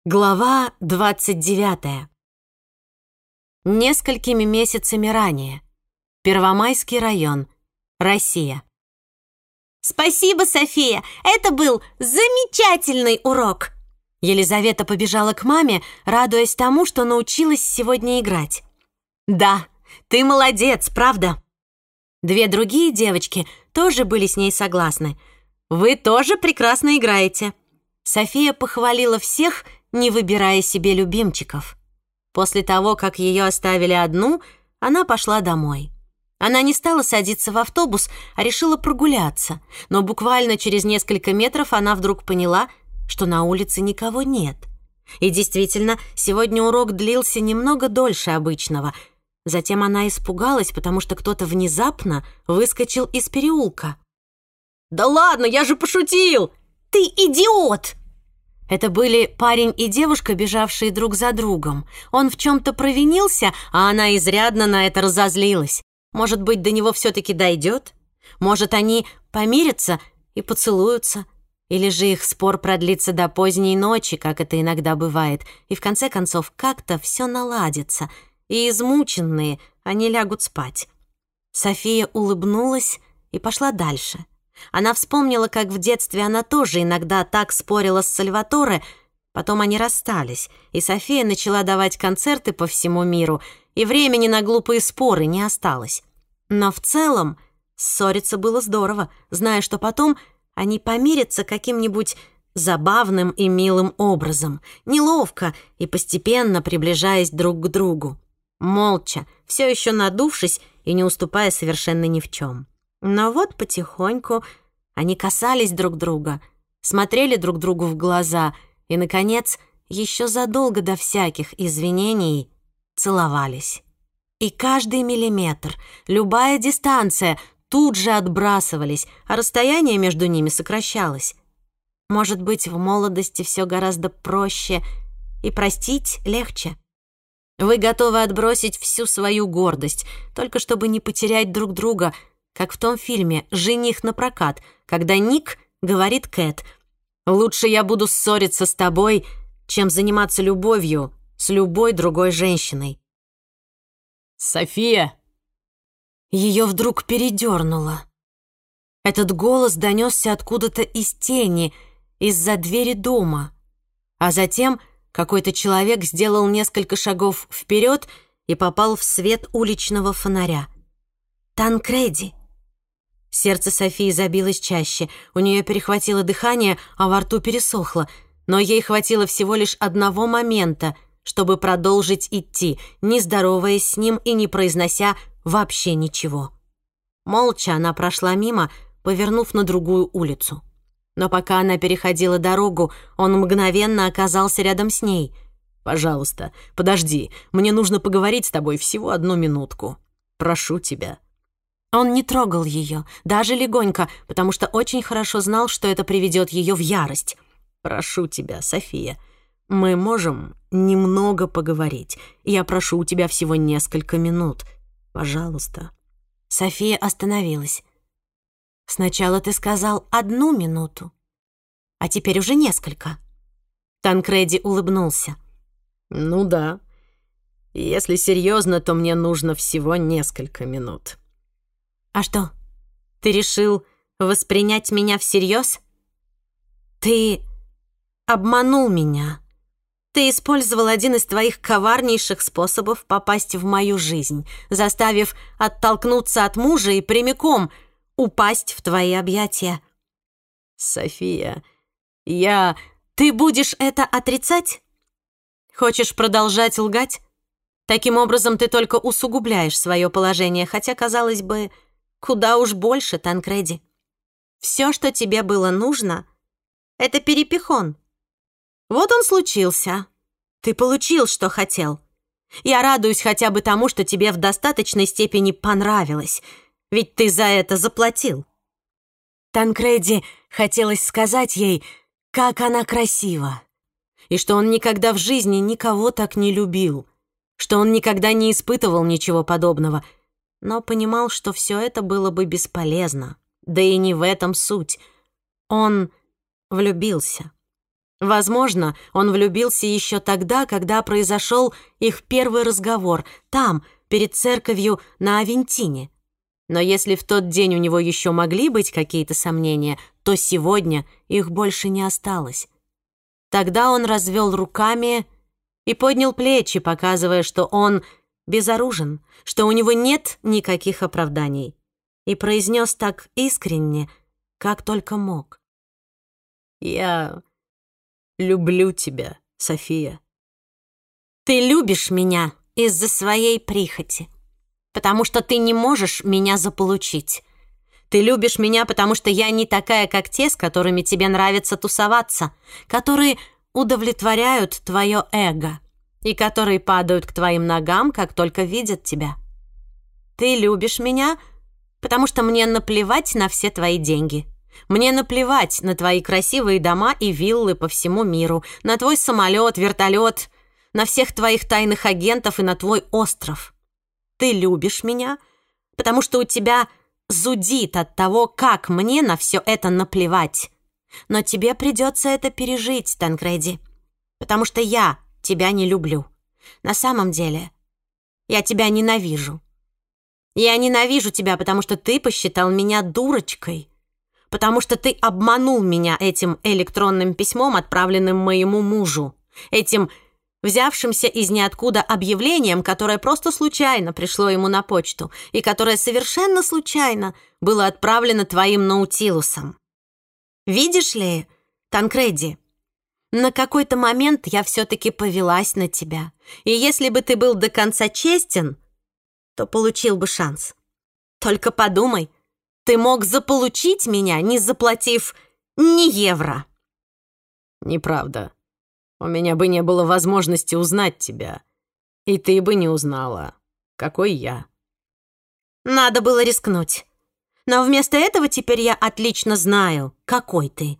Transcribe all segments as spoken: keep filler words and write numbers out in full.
Глава двадцать девятая. Несколькими месяцами ранее. Первомайский район. Россия. Спасибо, София! Это был замечательный урок! Елизавета побежала к маме, радуясь тому, что научилась сегодня играть. «Да, ты молодец, правда?» Две другие девочки тоже были с ней согласны. «Вы тоже прекрасно играете». София похвалила всех, не выбирая себе любимчиков. После того, как ее оставили одну, она пошла домой. Она не стала садиться в автобус, а решила прогуляться, но буквально через несколько метров она вдруг поняла, что на улице никого нет. И действительно, сегодня урок длился немного дольше обычного. Затем она испугалась, потому что кто-то внезапно выскочил из переулка. «Да ладно, я же пошутил!» «Ты идиот!» Это были парень и девушка, бежавшие друг за другом. Он в чем-то провинился, а она изрядно на это разозлилась. Может быть, до него все-таки дойдет? Может, они помирятся и поцелуются? Или же их спор продлится до поздней ночи, как это иногда бывает, и в конце концов как-то все наладится, и измученные они лягут спать. София улыбнулась и пошла дальше. Она вспомнила, как в детстве она тоже иногда так спорила с Сальваторе. Потом они расстались, и София начала давать концерты по всему миру, и времени на глупые споры не осталось. Но в целом ссориться было здорово, зная, что потом они помирятся каким-нибудь забавным и милым образом, неловко и постепенно приближаясь друг к другу. Молча, все еще надувшись и не уступая совершенно ни в чем. Но вот потихоньку они касались друг друга, смотрели друг другу в глаза и, наконец, еще задолго до всяких извинений целовались. И каждый миллиметр, любая дистанция тут же отбрасывались, а расстояние между ними сокращалось. Может быть, в молодости все гораздо проще и простить легче. Вы готовы отбросить всю свою гордость, только чтобы не потерять друг друга, как в том фильме «Жених на прокат», когда Ник говорит Кэт: «Лучше я буду ссориться с тобой, чем заниматься любовью с любой другой женщиной». «София!» Ее вдруг передернуло. Этот голос донесся откуда-то из тени, из-за двери дома. А затем какой-то человек сделал несколько шагов вперед и попал в свет уличного фонаря. Танкреди. Сердце Софии забилось чаще, у нее перехватило дыхание, а во рту пересохло. Но ей хватило всего лишь одного момента, чтобы продолжить идти, не здороваясь с ним и не произнося вообще ничего. Молча она прошла мимо, повернув на другую улицу. Но пока она переходила дорогу, он мгновенно оказался рядом с ней. «Пожалуйста, подожди, мне нужно поговорить с тобой всего одну минутку. Прошу тебя». Он не трогал ее, даже легонько, потому что очень хорошо знал, что это приведет ее в ярость. «Прошу тебя, София, мы можем немного поговорить. Я прошу у тебя всего несколько минут. Пожалуйста». София остановилась. «Сначала ты сказал одну минуту, а теперь уже несколько». Танкреди улыбнулся. «Ну да. Если серьезно, то мне нужно всего несколько минут». «А что, ты решил воспринять меня всерьез? Ты обманул меня. Ты использовал один из твоих коварнейших способов попасть в мою жизнь, заставив оттолкнуться от мужа и прямиком упасть в твои объятия». «София, я...» «Ты будешь это отрицать? Хочешь продолжать лгать? Таким образом ты только усугубляешь свое положение, хотя, казалось бы, куда уж больше, Танкреди. Все, что тебе было нужно, это перепихон. Вот он случился. Ты получил, что хотел. Я радуюсь хотя бы тому, что тебе в достаточной степени понравилось, ведь ты за это заплатил». Танкреди хотелось сказать ей, как она красива, и что он никогда в жизни никого так не любил, что он никогда не испытывал ничего подобного, но понимал, что все это было бы бесполезно. Да и не в этом суть. Он влюбился. Возможно, он влюбился еще тогда, когда произошел их первый разговор, там, перед церковью на Авентине. Но если в тот день у него еще могли быть какие-то сомнения, то сегодня их больше не осталось. Тогда он развел руками и поднял плечи, показывая, что он безоружен, что у него нет никаких оправданий, и произнес так искренне, как только мог. «Я люблю тебя, София». Ты любишь меня из-за своей прихоти, потому что ты не можешь меня заполучить. Ты любишь меня, потому что я не такая, как те, с которыми тебе нравится тусоваться, которые удовлетворяют твое эго и которые падают к твоим ногам, как только видят тебя. Ты любишь меня, потому что мне наплевать на все твои деньги. Мне наплевать на твои красивые дома и виллы по всему миру, на твой самолет, вертолет, на всех твоих тайных агентов и на твой остров. Ты любишь меня, потому что у тебя зудит от того, как мне на все это наплевать. Но тебе придется это пережить, Танкреди, потому что я тебя не люблю. На самом деле, я тебя ненавижу. Я ненавижу тебя, потому что ты посчитал меня дурочкой, потому что ты обманул меня этим электронным письмом, отправленным моему мужу, этим взявшимся из ниоткуда объявлением, которое просто случайно пришло ему на почту и которое совершенно случайно было отправлено твоим Наутилусом. Видишь ли, Танкреди, на какой-то момент я все-таки повелась на тебя, и если бы ты был до конца честен, то получил бы шанс. Только подумай, ты мог заполучить меня, не заплатив ни евро. Неправда. У меня бы не было возможности узнать тебя, и ты бы не узнала, какой я. Надо было рискнуть. Но вместо этого теперь я отлично знаю, какой ты.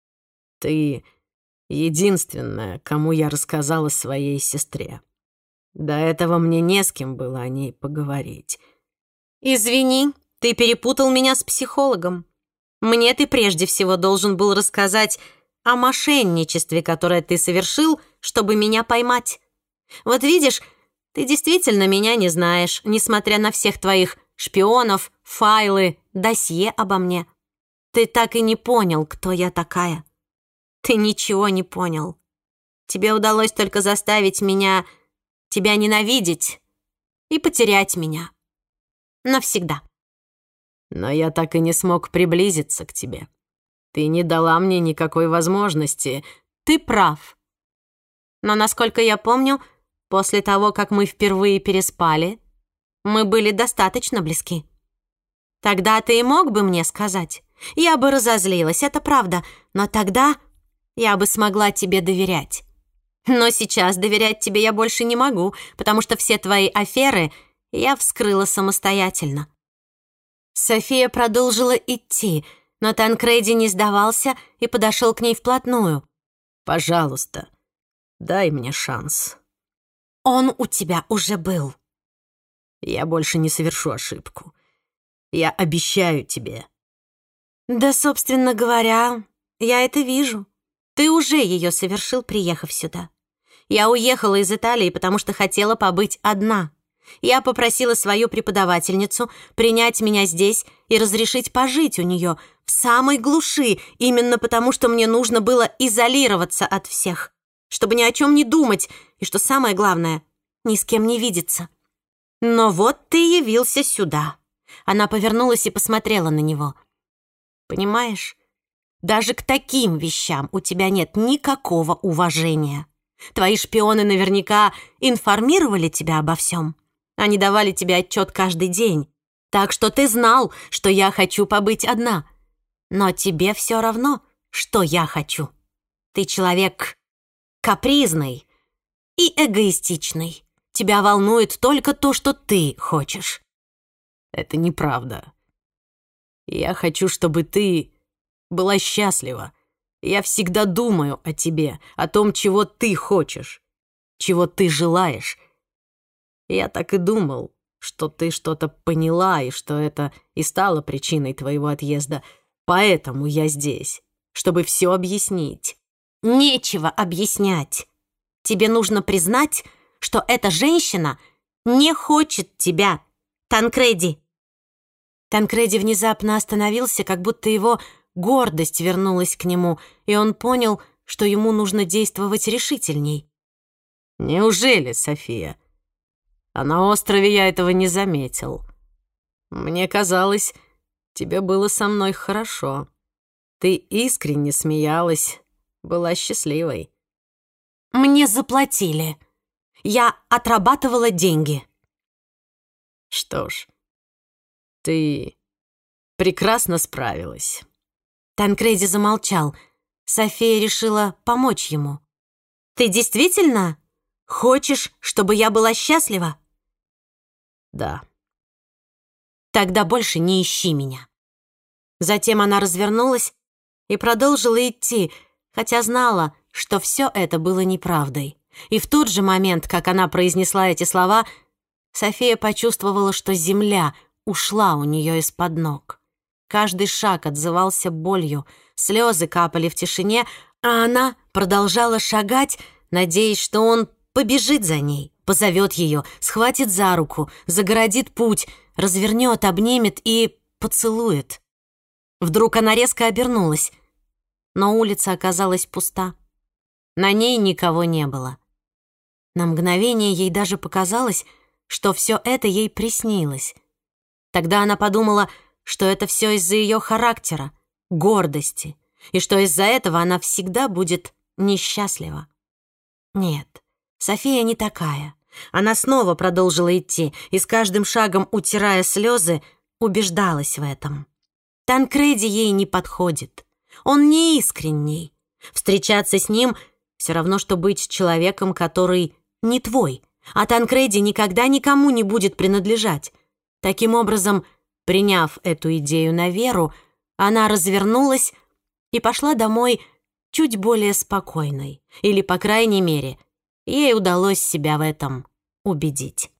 Ты единственная, кому я рассказала своей сестре. До этого мне не с кем было о ней поговорить. Извини, ты перепутал меня с психологом. Мне ты прежде всего должен был рассказать о мошенничестве, которое ты совершил, чтобы меня поймать. Вот видишь, ты действительно меня не знаешь, несмотря на всех твоих шпионов, файлы, досье обо мне. Ты так и не понял, кто я такая. Ты ничего не понял. Тебе удалось только заставить меня тебя ненавидеть и потерять меня. Навсегда. Но я так и не смог приблизиться к тебе. Ты не дала мне никакой возможности. Ты прав. Но, насколько я помню, после того, как мы впервые переспали, мы были достаточно близки. Тогда ты и мог бы мне сказать. Я бы разозлилась, это правда, но тогда я бы смогла тебе доверять. Но сейчас доверять тебе я больше не могу, потому что все твои аферы я вскрыла самостоятельно. София продолжила идти, но Танкреди не сдавался и подошел к ней вплотную. «Пожалуйста, дай мне шанс». «Он у тебя уже был». «Я больше не совершу ошибку. Я обещаю тебе». «Да, собственно говоря, я это вижу. Ты уже ее совершил, приехав сюда. Я уехала из Италии, потому что хотела побыть одна. Я попросила свою преподавательницу принять меня здесь и разрешить пожить у нее в самой глуши, именно потому что мне нужно было изолироваться от всех, чтобы ни о чем не думать и, что самое главное, ни с кем не видеться. Но вот ты явился сюда». Она повернулась и посмотрела на него. «Понимаешь, даже к таким вещам у тебя нет никакого уважения. Твои шпионы наверняка информировали тебя обо всем. Они давали тебе отчет каждый день. Так что ты знал, что я хочу побыть одна. Но тебе все равно, что я хочу. Ты человек капризный и эгоистичный. Тебя волнует только то, что ты хочешь». «Это неправда. Я хочу, чтобы ты была счастлива. Я всегда думаю о тебе, о том, чего ты хочешь, чего ты желаешь. Я так и думал, что ты что-то поняла, и что это и стало причиной твоего отъезда. Поэтому я здесь, чтобы все объяснить. нечего объяснять. Тебе нужно признать, что эта женщина не хочет тебя, Танкреди». Танкреди внезапно остановился, как будто его гордость вернулась к нему, и он понял, что ему нужно действовать решительней. «Неужели, София? А на острове я этого не заметил. Мне казалось, тебе было со мной хорошо. Ты искренне смеялась, была счастливой». «Мне заплатили. Я отрабатывала деньги». «Что ж, ты прекрасно справилась». Танкреди замолчал. София решила помочь ему. «Ты действительно хочешь, чтобы я была счастлива?» «Да». «Тогда больше не ищи меня». Затем она развернулась и продолжила идти, хотя знала, что все это было неправдой. И в тот же момент, как она произнесла эти слова, София почувствовала, что земля ушла у нее из-под ног. Каждый шаг отзывался болью, слезы капали в тишине, а она продолжала шагать, надеясь, что он побежит за ней, позовет ее, схватит за руку, загородит путь, развернет, обнимет и поцелует. Вдруг она резко обернулась, но улица оказалась пуста. На ней никого не было. На мгновение ей даже показалось, что все это ей приснилось. Тогда она подумала, что это все из-за ее характера, гордости, и что из-за этого она всегда будет несчастлива. Нет, София не такая. Она снова продолжила идти, и с каждым шагом, утирая слезы, убеждалась в этом. Танкреди ей не подходит. Он не искренний. Встречаться с ним все равно, что быть человеком, который не твой, а Танкреди никогда никому не будет принадлежать. Таким образом, приняв эту идею на веру, она развернулась и пошла домой чуть более спокойной. Или, по крайней мере, ей удалось себя в этом убедить.